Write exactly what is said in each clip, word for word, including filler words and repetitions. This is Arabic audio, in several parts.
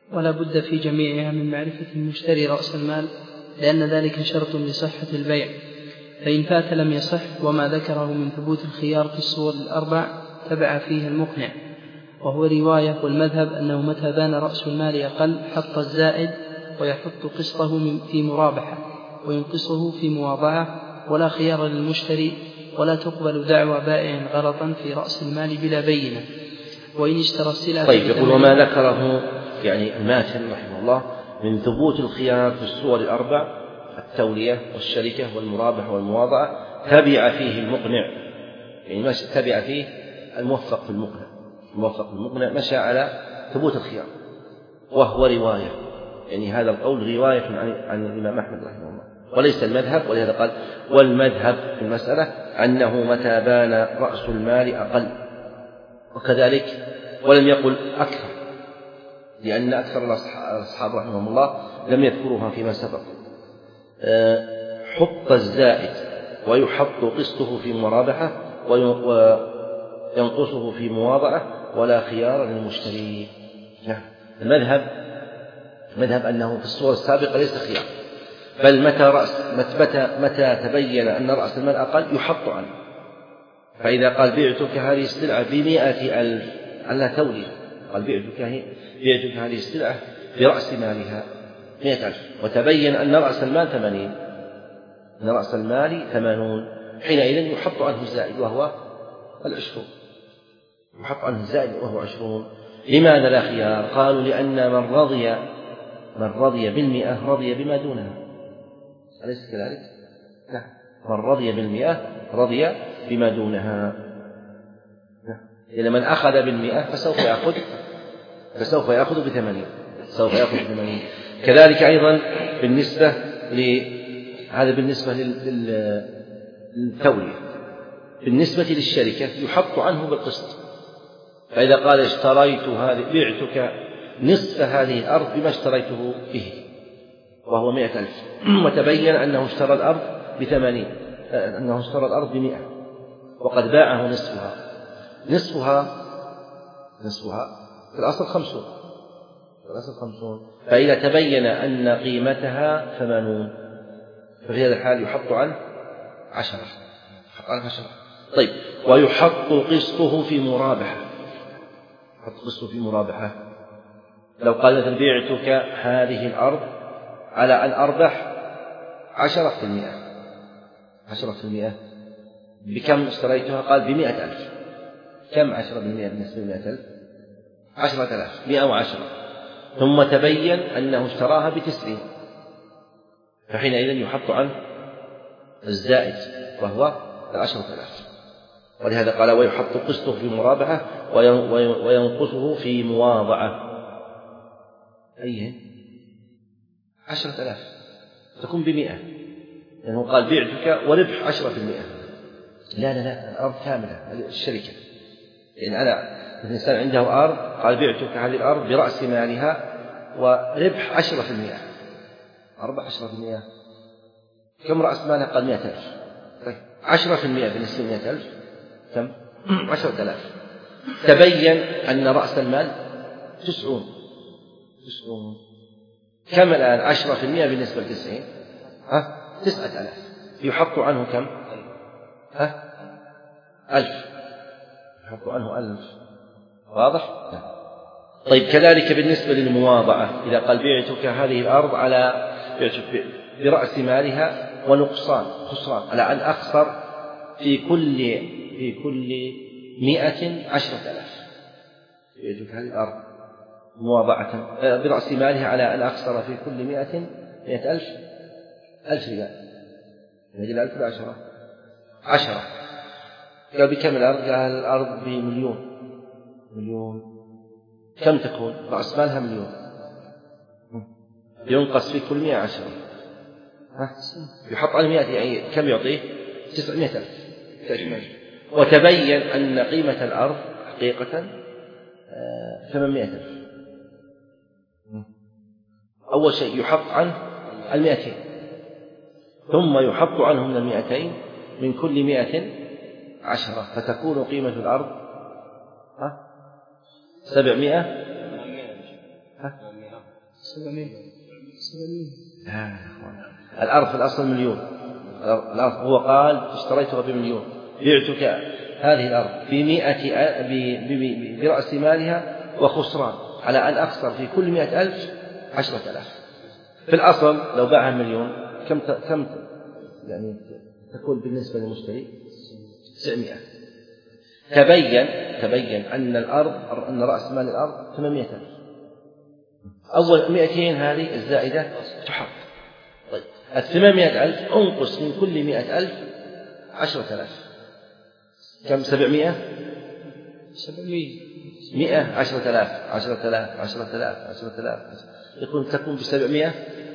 ولا بد في جميعها من معرفة المشتري رأس المال، لأن ذلك شرط لصحة البيع، فإن فات لم يصح. وما ذكره من ثبوت الخيار في الصور الأربع تبع فيه المقنع، وهو رواية. والمذهب أنه متى بان رأس المال أقل حط الزائد ويحط قسطه في مرابحة وينقصه في مواضعة، ولا خيار للمشتري، ولا تقبل دعوى بائع غلطا في رأس المال بلا بينة. وإن اشترى السلعة. طيب، يقول وما ذكره يعني الماتن رحمه الله من ثبوت الخيار في الصور الأربع، التولية والشركة والمرابحة والمواضعة، تبع فيه المقنع، يعني ما تبع فيه الموفق في المقنع، الموفق في المقنع مشى على ثبوت الخيار، وهو رواية، يعني هذا القول رواية عن, عن الإمام أحمد رحمه الله وليس المذهب. ولهذا قال والمذهب في المسألة أنه متى بان رأس المال أقل، وكذلك ولم يقل أكثر، لأن أكثر الأصحاب رحمهم الله لم يذكروها فيما سبق. حط الزائد ويحط قسطه في مرابحة وينقصه في مواضعة، ولا خيار للمشتري. المذهب المذهب أنه في الصورة السابقة ليس خيار، بل متى رأس متى, متى تبين أن رأس المال أقل يحط عنه. فإذا قال بعتك هذه السلعة بمئة ألف على تولي، قال بعتك, بعتك هذه السلعة برأس مالها مئة ألف، وتبين أن رأس المال ثمانين، أن رأس المال ثمانون، حينئذ يحط عنه الزائد وهو العشرون، يحط عنه الزائد وهو عشرون. لماذا لا خيار؟ قالوا لأن من رضي من رضي بالمئة رضي بما دونها، أليس كذلك؟ لا، من رضي بالمئة رضي بما دونها. إذا من أخذ بالمئة فسوف يأخذ فسوف يأخذ بثمانين، سوف يأخذ بثمانين. كذلك أيضا بالنسبة هذا بالنسبة للتولية. بالنسبة للشركة يحط عنه بالقسط، فإذا قال اشتريت هذه بعتك نصف هذه الأرض بما اشتريته به وهو مئة ألف، وتبين أنه اشترى الأرض بثمانين، أنه اشترى الأرض بمئة وقد باعه نصفها نصفها نصفها في الأصل خمسون في الأصل خمسون فإذا تبين أن قيمتها ثمانون ففي هذا الحال يحط عنه عشرة يحط عنه عشرة. طيب، ويحط قسطه في مرابحة، يحط قسطه في مرابحة. لو قال مثلا بعتك هذه الأرض على أن أربح عشرة في المئة عشرة في المئة بكم اشتريتها؟ قال بمئة ألف. كم عشرة بالمئة بالنسبة لمئة ألف؟ عشرة ألاف، مئة وعشرة. ثم تبين أنه اشتراها بتسعين، فحينئذ يحط عنه الزائد وهو العشرة ألاف. ولهذا قال ويحط قسطه في مرابحة وينقصه في مواضعة. أيه؟ عشرة ألاف تكون بمئة، لأنه قال بعتك وربح عشرة في المئة. لا لا لا، الأرض كاملة الشركة، لأن أنا الإنسان عنده أرض قال بعتك هذه الأرض برأس مالها وربح عشرة في المئة، أربع عشرة في المئة. كم رأس مالها؟ قال مئة ألف. طيب، عشرة في المئة بالنسبة لمئة ألف كم؟ عشرة ألاف. تبين أن رأس المال تسعون تسعون كم الآن؟ عشرة في المئة بالنسبة لتسعين، ها؟ تسعة ألاف. يحط عنه كم؟ ها؟ ألف، يحط عنه ألف. واضح؟ طيب، كذلك بالنسبة للمواضعة، إذا قال بعتك هذه الأرض على بعتك برأس مالها ونقصان خسران، على أن أخسر في كل في كل مئة عشرة ألاف. بعتك هذه الأرض مواضعة برأس مالها على أن أخسر في كل مئة مئة ألف ألف ريال، يجي ألف بعشرة عشرة. قال بكم الأرض؟ قال الأرض بمليون. مليون كم تكون؟ رأس مالها مليون، ينقص في كل مئة عشرة، يحط على مئة، يعني كم يعطيه؟ تسعمائة ألف. وتبين أن قيمة الأرض حقيقة ثمانمائة ألف. أول شيء يحط عنه المئتين، ثم يحط عنه من المئتين من كل مئة عشرة، فتكون قيمة الأرض ها سبعمائة ها سبعمائة سبعمائة لا الأرض في الأصل مليون. الأرض هو قال اشتريتها بمليون، بعتك هذه الأرض بمئة برأس مالها وخسران، على أن أخسر في كل مئة ألف عشرة آلاف. في الأصل لو باعها مليون كم كم يعني تكون بالنسبة للمشتري؟ تسعمائة. تبين تبين أن الأرض أن رأس مال الأرض ثمانمائة ألف. أول مئتين هذه الزائدة تحط. طيب الثمانمائة ألف أنقص من كل مئة ألف عشرة آلاف، كم؟ سبعمائة سبعمائة مئة عشرة آلاف عشرة آلاف عشرة آلاف عشرة آلاف يكون تكون بسبعمائة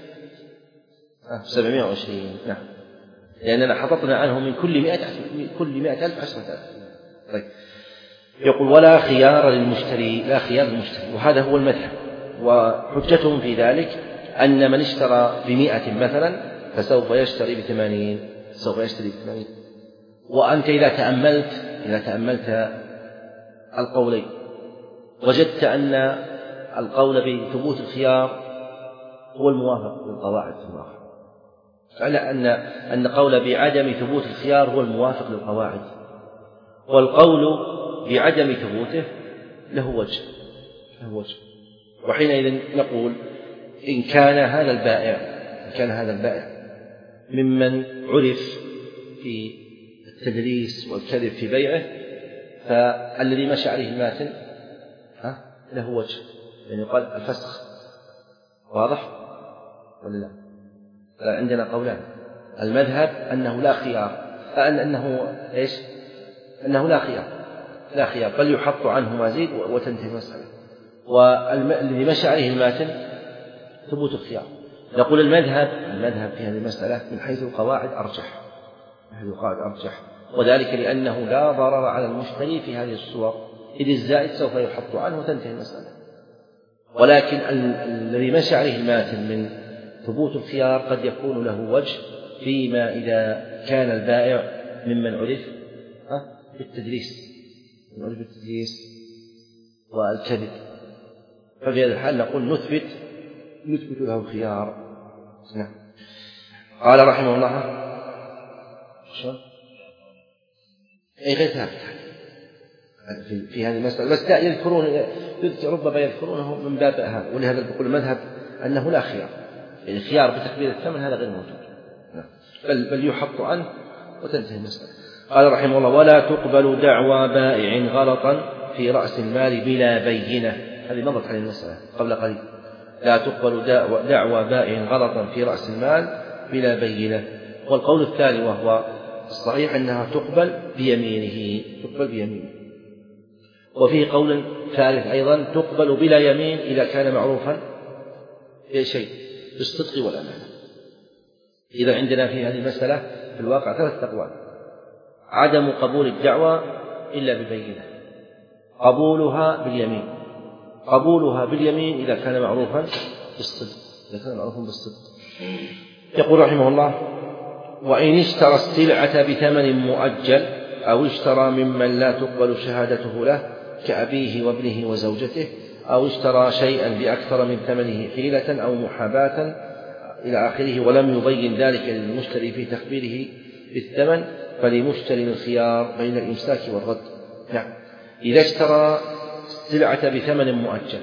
سبعمائة وعشرين. نعم، لأننا حططنا عنه من كل مئة كل مئة ألف عشرة آلاف. طيب يقول ولا خيار للمشتري، لا خيار للمشتري، وهذا هو المذهب. وحجتهم في ذلك أن من اشترى بمئة مثلا فسوف يشتري بثمانين، سوف يشتري بثمانين. وأنت إذا تأملت إذا تأملت القولين وجدت أن القول بثبوت الخيار هو الموافق للقواعد في الواقع، على أن أن قول بعدم ثبوت الخيار هو الموافق للقواعد، والقول بعدم ثبوته له وجه له وجه. وحينئذ نقول إن كان هذا البائع إن كان هذا البائع ممن عرف في التدليس والكذب في بيعه، فالذي مشى عليه الماتن ها له وجه، يعني قال الفسخ. واضح ولا لا؟ عندنا قولان. المذهب أنه لا خيار، أن أنه إيش؟ أنه لا خيار لا خيار بل يحط عنه مزيد وتنتهي المسألة. والذي مشى عليه الماتن ثبوت الخيار. نقول المذهب المذهب في هذه المسألة من حيث القواعد أرجح، من حيث القواعد أرجح، وذلك لأنه لا ضرر على المشتري في هذه الصور، إذ الزائد سوف يحط عنه وتنتهي المسألة. ولكن الذي مشى عليه الماتن من ثبوت الخيار قد يكون له وجه فيما إذا كان البائع ممن عرف بالتدليس من عرف بالتدليس والكذب، ففي هذا الحال نقول نثبت نثبت له الخيار. نعم. قال رحمه الله شو أي غير ثابت في, في هذه المسألة، بس لا يذكرون ربما يذكرونه من باب هذا، ولهذا يقول المذهب أنه لا خيار، الخيار بتكبير الثمن هذا غير موجود، بل, بل يحط عنه وتنتهي المسألة. قال رحمه الله ولا تقبل دعوى بائع غلطا في رأس المال بلا بينة. هذه مرت على المسألة قبل قليل. لا تقبل دعوى بائع غلطا في رأس المال بلا بينة. والقول الثاني وهو الصحيح أنها تقبل بيمينه تقبل بيمينه. وفيه قول ثالث أيضا تقبل بلا يمين إذا كان معروفا بشيء بالصدق والأمانة. إذا عندنا في هذه المسألة في الواقع ثلاث أقوال: عدم قبول الدعوى إلا ببينة، قبولها باليمين، قبولها باليمين إذا كان معروفا بالصدق إذا كان معروفا بالصدق. يقول رحمه الله وإن اشترى السلعة بثمن مؤجل أو اشترى ممن لا تقبل شهادته له كأبيه وابنه وزوجته، أو اشترى شيئا بأكثر من ثمنه حيلة أو محاباة إلى آخره ولم يبين ذلك للمشتري في تخبيره بالثمن، فلمشتري الخيار بين الإمساك والرد. نعم. إذا اشترى السلعة بثمن مؤجل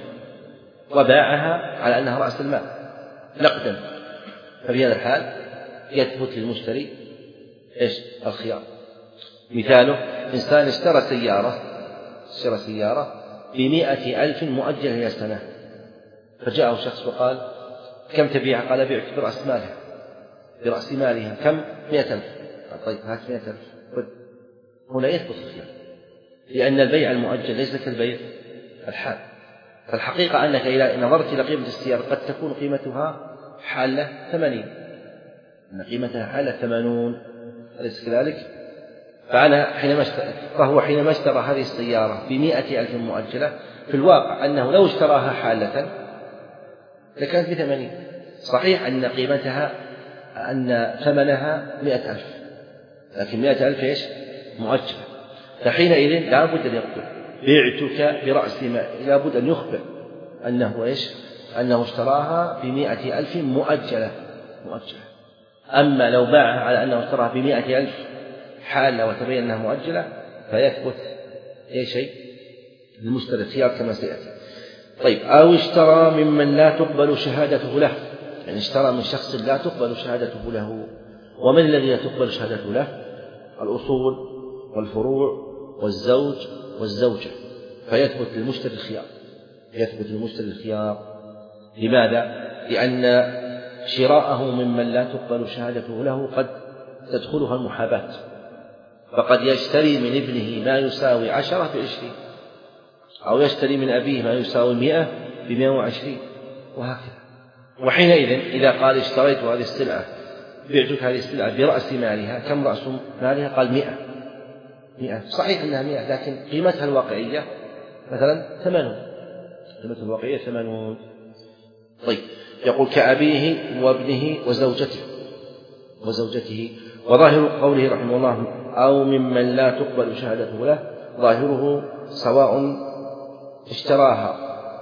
وباعها على أنها رأس المال نقدا، ففي هذا الحال يثبت للمشتري إيش؟ الخيار. مثاله إنسان اشترى سيارة اشترى سيارة بمئة ألف مؤجل إلى سنة، فجاءه شخص وقال كم تبيعها؟ قال بيعك برأس مالها برأس مالها كم؟ مئة ألف. طيب هات مئة ألف. هنا يثبت الخيار، لأن البيع المؤجل ليس كالبيع الحال. فالحقيقة أنك إذا نظرت إلى قيمة السيارة قد تكون قيمتها حالة ثمانين، أن قيمتها حالة ثمانون، أليس كذلك؟ فأنا حينما اشترى فهو حينما اشترى هذه السيارة بمئة ألف مؤجلة في الواقع أنه لو اشتراها حالة لكانت بثمانين. صحيح أن قيمتها أن ثمنها مئة ألف، لكن مئة ألف إيش؟ مؤجلة. فحينئذ لا بد أن يقول بعتك برأس مال، لا بد أن يخبر أنه إيش؟ أنه اشتراها بمائة ألف مؤجلة مؤجلة. أما لو باعها على أنه اشتراها بمائة ألف حالة وتبين أنها مؤجلة فيثبت أي شيء المشتري الخيار كما سيأتي. طيب أو اشترى ممن لا تقبل شهادته له، يعني اشترى من شخص لا تقبل شهادته له. ومن الذي لا تقبل شهادته له؟ الأصول والفروع والزوج والزوجة، فيثبت للمشتري الخيار يثبت للمشتري الخيار. لماذا؟ لأن شراءه ممن لا تقبل شهادته له قد تدخلها المحاباة، فقد يشتري من ابنه ما يساوي عشرة بعشرين، أو يشتري من أبيه ما يساوي مئة بمئة وعشرين، وهكذا. وحينئذ إذا قال اشتريت هذه السلعة بعتك هذه السلعة برأس مالها، كم رأس مالها؟ قال مئة مئة صحيح أنها مئة، لكن قيمتها الواقعية مثلا ثمانون، قيمتها الواقعية ثمانون. طيب يقول كأبيه وابنه وزوجته وزوجته وظاهر قوله رحمه الله أو ممن لا تقبل شهادته له، ظاهره سواء اشتراها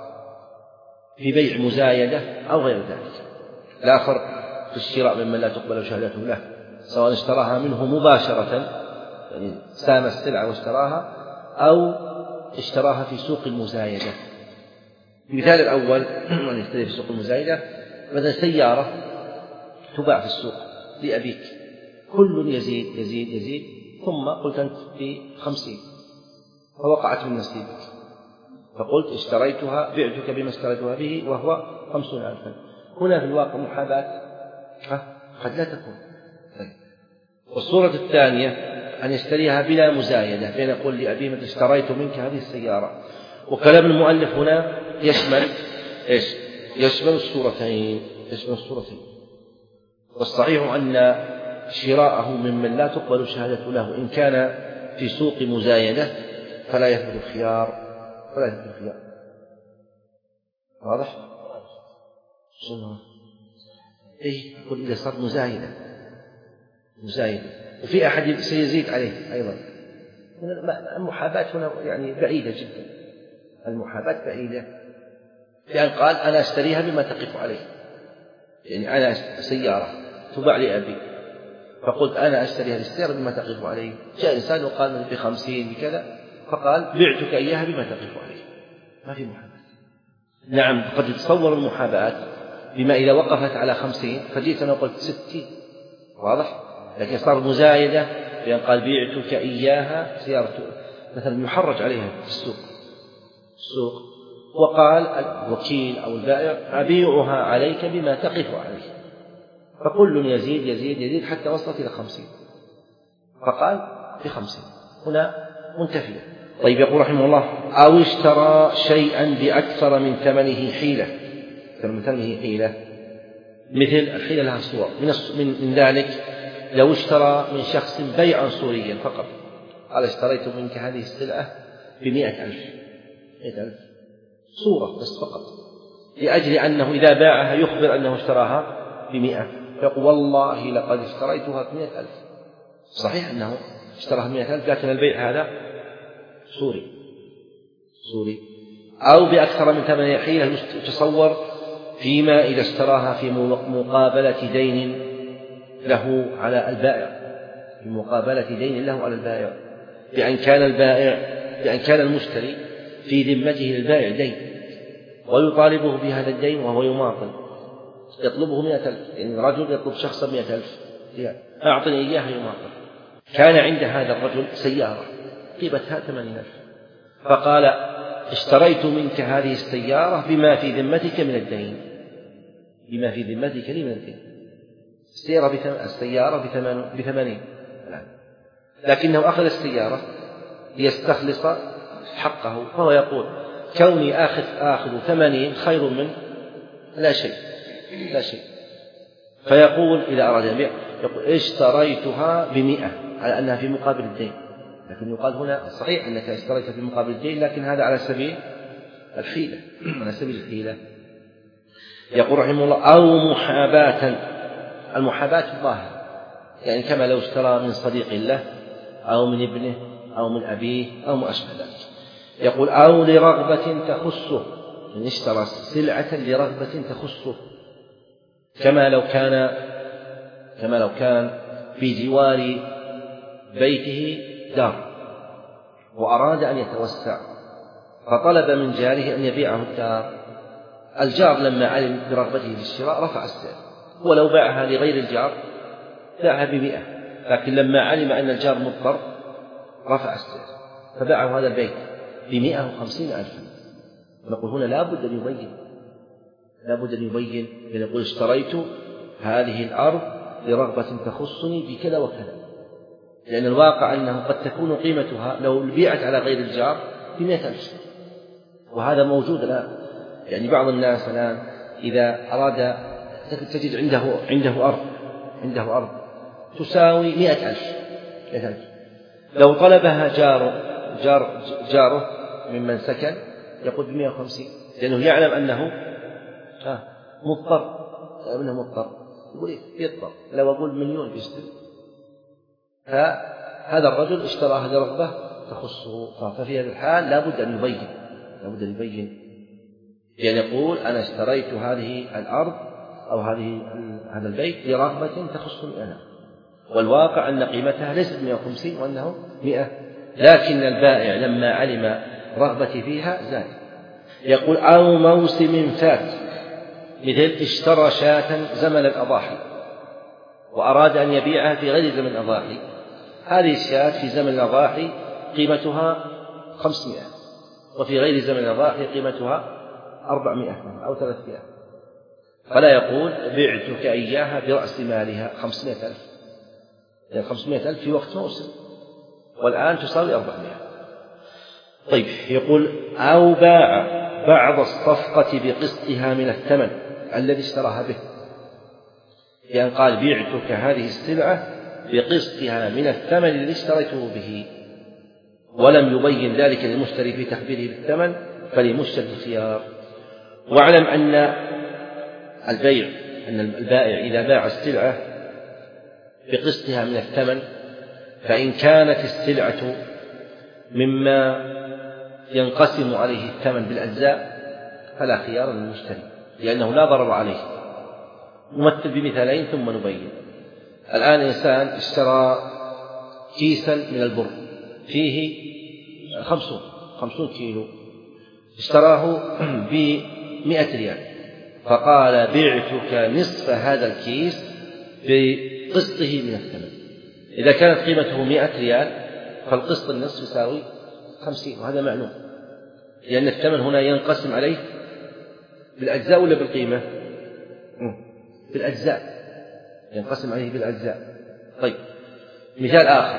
في بيع مزايدة أو غير ذلك، لا فرق في الشراء ممن لا تقبل شهادته له، سواء اشتراها منه مباشرة يعني سام السلعة واشتراها، أو اشتراها في سوق المزايدة. المثال الأول أن يشتري في سوق المزايدة مثلا سيارة تباع في السوق لأبيك، كل يزيد يزيد يزيد ثم قلت أنت في خمسين فوقعت من نصيبك، فقلت اشتريتها بعتك بما اشتريتها به وهو خمسون ألفا. هنا في الواقع محاباة قد لا تكون. طيب. والصورة الثانية أن يشتريها بلا مزايدة، بين يقول لأبي متى اشتريت منك هذه السيارة. وكلام المؤلف هنا يشمل إيش؟ يشمل الصورتين يشمل الصورتين والصحيح أن شراءه ممن لا تقبل شهادته له إن كان في سوق مزايدة فلا يثبت الخيار فلا يثبت الخيار. واضح؟ شنو؟ إيه يقول إذا صار مزايدة مزايدة وفي أحد سيزيد عليه أيضا. المحاباة هنا يعني بعيدة جدا، المحاباة بعيدة، لأن قال أنا أشتريها بما تقف عليه، يعني أنا سيارة تباع لأبي فقلت أنا أشتري هذه السيارة بما تقف عليه. جاء إنسان وقال بخمسين بكذا فقال بعتك إياها بما تقف عليه، ما في محاباة. نعم قد يتصور المحاباة بما إذا وقفت على خمسين فجئت أنا وقلت ستين، واضح؟ لكن صار مزايدة لأن قال بعتك إياها سيارة مثلا يحرج عليها في السوق السوق وقال الوكيل أو البائع أبيعها عليك بما تقف عليه، فكل يزيد يزيد يزيد حتى وصلت إلى خمسين فقال بخمسين، هنا منتفية. طيب يقول رحمه الله أو اشترى شيئا بأكثر من ثمنه حيلة، أكثر من ثمنه حيلة، مثل الحيلة لها صور من, من ذلك لو اشترى من شخص بيعا صوريا فقط، قال اشتريت منك هذه السلعة بمئة ألف مئة ألف صورة بس فقط، لأجل أنه إذا باعها يخبر أنه اشتراها بمئة، فيقول والله لقد اشتريتها بمئة ألف. صحيح أنه اشتراها بمئة ألف لكن البيع هذا صوري صوري. أو بأكثر من ثمن حيلة يتصور فيما إذا اشتراها في مقابلة دين له على البائع، في مقابلة دين له على البائع، بأن كان البائع بأن كان المشتري في ذمته للبائع دين ويطالبه بهذا الدين وهو يماطل يطلبه مئة ألف، يعني رجل يطلب شخصا مئة ألف أعطني إياها يماطل. كان عند هذا الرجل سيارة قيمتها ثمانين ألف فقال اشتريت منك هذه السيارة بما في ذمتك من الدين بما في ذمتك لي من الدين. السيارة بثم... السيارة بثمان... بثمانين الآن، لكنه أخذ السيارة ليستخلص حقه، فهو يقول كوني آخذ آخذ ثمانين خير من لا شيء لا شيء فيقول إذا أراد البيع يقول اشتريتها بمئة على أنها في مقابل الدين، لكن يقال هنا صحيح أنك اشتريتها في مقابل الدين لكن هذا على سبيل الحيلة على سبيل الحيلة. يقول رحمه الله أو محاباة، المحاباة الظاهرة يعني كما لو اشترى من صديق له أو من ابنه أو من أبيه أو ما أشبه ذلك. يقول أو لرغبة تخصه، إن اشترى سلعة لرغبة تخصه، كما لو كان كما لو كان في جوار بيته دار وأراد أن يتوسع فطلب من جاره أن يبيعه الدار. الجار لما علم برغبته في الشراء رفع السعر، ولو باعها لغير الجار باعها بمئة، لكن لما علم أن الجار مضطر رفع السعر فباعه هذا البيت بمئة وخمسين ألفا. نقول هنا لا بد أن يبين لا بد أن يبين أن يقول اشتريت هذه الأرض لرغبة تخصني بكذا وكذا، لأن الواقع أنه قد تكون قيمتها لو بيعت على غير الجار بمئة ألف، وهذا موجود الآن. يعني بعض الناس الآن إذا أراد تجد عنده عنده أرض عنده أرض تساوي مئة ألف، لو طلبها جاره جار جاره ممن سكن يقول بمئة وخمسين، لأنه يعلم أنه مضطر أنه مضطر يقول يضطر لو أقول مليون بيشتري. فهذا الرجل اشتراها لرغبة تخصه، ففي هذا الحال لا بد أن يبين لا بد أن يبين يعني يقول أنا اشتريت هذه الأرض أو هذه هذا البيت لرغبة تخصني أنا، والواقع أن قيمتها ليست مئة وخمسين وأنه مئة، لكن البائع لما علم رغبتي فيها زاد. يقول أو موسم فات، مثل اشترى شاة زمن الأضاحي وأراد أن يبيعها في غير زمن الأضاحي، هذه الشاة في زمن الأضاحي قيمتها خمسمائة وفي غير زمن الأضاحي قيمتها أربعمائة أو ثلاثمائة، فلا يقول بعتك إياها برأس مالها خمسمائة ألف، يعني خمسمائة ألف في وقت موسم والآن تساوي أربعمائة. طيب يقول أو باع بعض الصفقة بقسطها من الثمن الذي اشتراها به، يعني قال بعتك هذه السلعة بقسطها من الثمن الذي اشتريته به، ولم يبين ذلك للمشتري في تخبيره بالثمن فلمشتري الخيار. واعلم أن البيع أن البائع إذا باع السلعة بقسطها من الثمن فإن كانت السلعة مما ينقسم عليه الثمن بالأجزاء فلا خيار للمشتري، لأنه لا ضرر عليه. نمثل بمثالين ثم نبين. الآن إنسان اشترى كيسا من البر فيه خمسون خمسون كيلو، اشتراه بمئة ريال، فقال بعتك نصف هذا الكيس بقسطه من الثمن. إذا كانت قيمته مئة ريال فالقسط النصف يساوي خمسين، وهذا معلوم لأن الثمن هنا ينقسم عليه بالأجزاء ولا بالقيمة؟ بالأجزاء، ينقسم عليه بالأجزاء. طيب مثال آخر،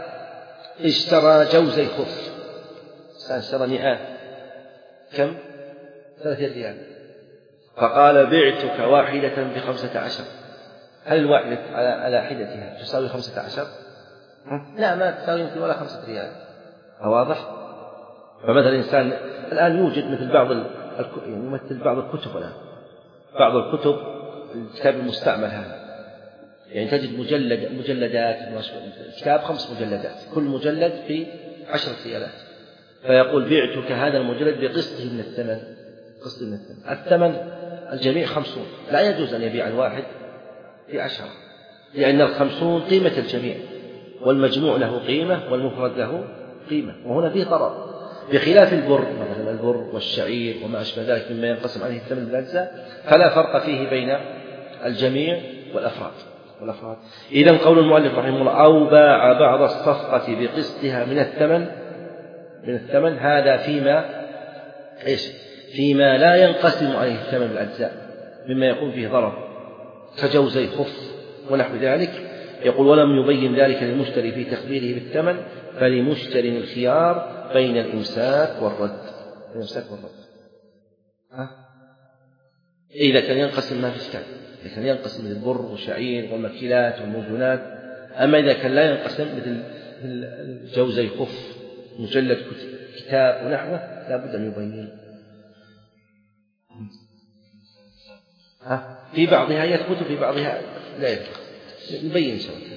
اشترى جوزي خف، اشترى مئات كم؟ ثلاثة ريال، فقال بعتك واحدة بخمسة عشر. هل الواحدة على حدتها تساوي خمسة عشر؟ لا، ما تساوي يمكن ولا خمسة ريال. واضح؟ فمثلا إنسان الآن يوجد مثل بعض الكتب، يعني مثل بعض الكتب الآن بعض الكتب الكتاب المستعمل هذا، يعني تجد مجلد مجلدات كتاب خمس مجلدات كل مجلد في عشرة ريالات، فيقول بعتك هذا المجلد بقسطه من الثمن قسط من الثمن الثمن الجميع خمسون، لا يجوز أن يبيع الواحد في عشرة، لأن الخمسون قيمة الجميع والمجموع له قيمة والمفرد له قيمة، وهنا فيه ضرر، بخلاف البر مثلا البر والشعير وما أشبه ذلك مما ينقسم عليه الثمن بالأجزاء فلا فرق فيه بين الجميع والأفراد والأفراد. إذن قول المؤلف رحمه الله أو باع بعض الصفقة بقسطها من الثمن من الثمن هذا فيما إيش فيما لا ينقسم عليه الثمن بالأجزاء مما يكون فيه ضرر كجوزي خف ونحو ذلك. يقول ولم يبين ذلك للمشتري في تخبيره بالثمن فلمشتري الخيار بين الإمساك والرد. الإمساك والرد ها؟ إذا كان ينقسم ما في إشكال، إذا كان ينقسم مثل البر والشعير والمكيلات والموزونات. أما إذا كان لا ينقسم مثل الجوزي خف مجلد كتاب ونحوه لا بد أن يبين. ها؟ في بعضها يثبت في بعضها لا يثبت، نبين إن شاء الله.